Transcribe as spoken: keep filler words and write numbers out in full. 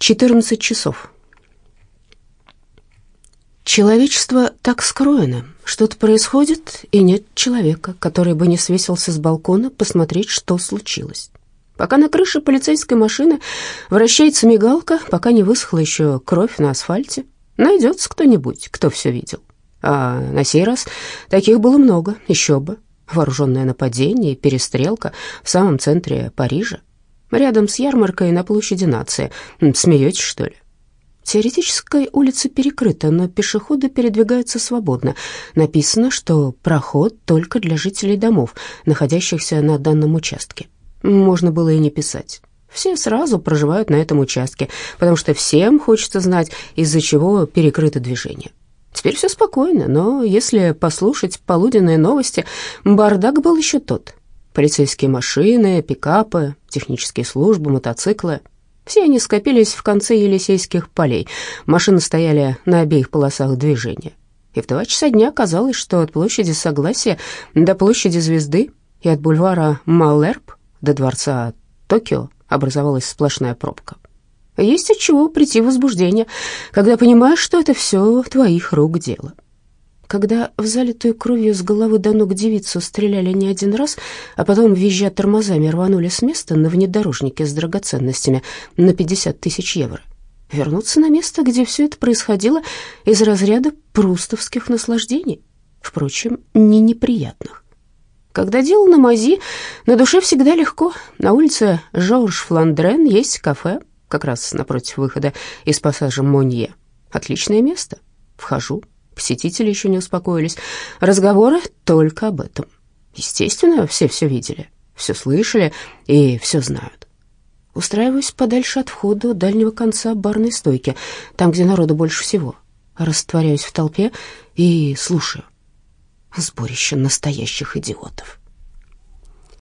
четырнадцать часов. Человечество так скроено. Что-то происходит, и нет человека, который бы не свесился с балкона посмотреть, что случилось. Пока на крыше полицейской машины вращается мигалка, пока не высохла еще кровь на асфальте, найдется кто-нибудь, кто все видел. А на сей раз таких было много, еще бы. Вооруженное нападение и перестрелка в самом центре Парижа. Рядом с ярмаркой на площади Нации. Смеетесь, что ли? Теоретическая улица перекрыта, но пешеходы передвигаются свободно. Написано, что проход только для жителей домов, находящихся на данном участке. Можно было и не писать. Все сразу проживают на этом участке, потому что всем хочется знать, из-за чего перекрыто движение. Теперь все спокойно, но если послушать полуденные новости, бардак был еще тот. Полицейские машины, пикапы, технические службы, мотоциклы. Все они скопились в конце Елисейских полей. Машины стояли на обеих полосах движения. И в два часа дня казалось, что от площади Согласия до площади Звезды и от бульвара Маллерб до дворца Токио образовалась сплошная пробка. Есть от чего прийти в возбуждение, когда понимаешь, что это все твоих рук дело. Когда в залитую кровью с головы до ног девицу стреляли не один раз, а потом, визжа тормозами, рванули с места на внедорожнике с драгоценностями на пятьдесят тысяч евро, вернуться на место, где все это происходило, из разряда прустовских наслаждений, впрочем, не неприятных. Когда дело на мази, на душе всегда легко. На улице Жорж-Фландрен есть кафе, как раз напротив выхода из пассажа Монье. Отличное место. Вхожу. Посетители еще не успокоились. Разговоры только об этом. Естественно, все все видели, все слышали и все знают. Устраиваюсь подальше от входа у дальнего конца барной стойки, там, где народу больше всего. Растворяюсь в толпе и слушаю. Сборище настоящих идиотов.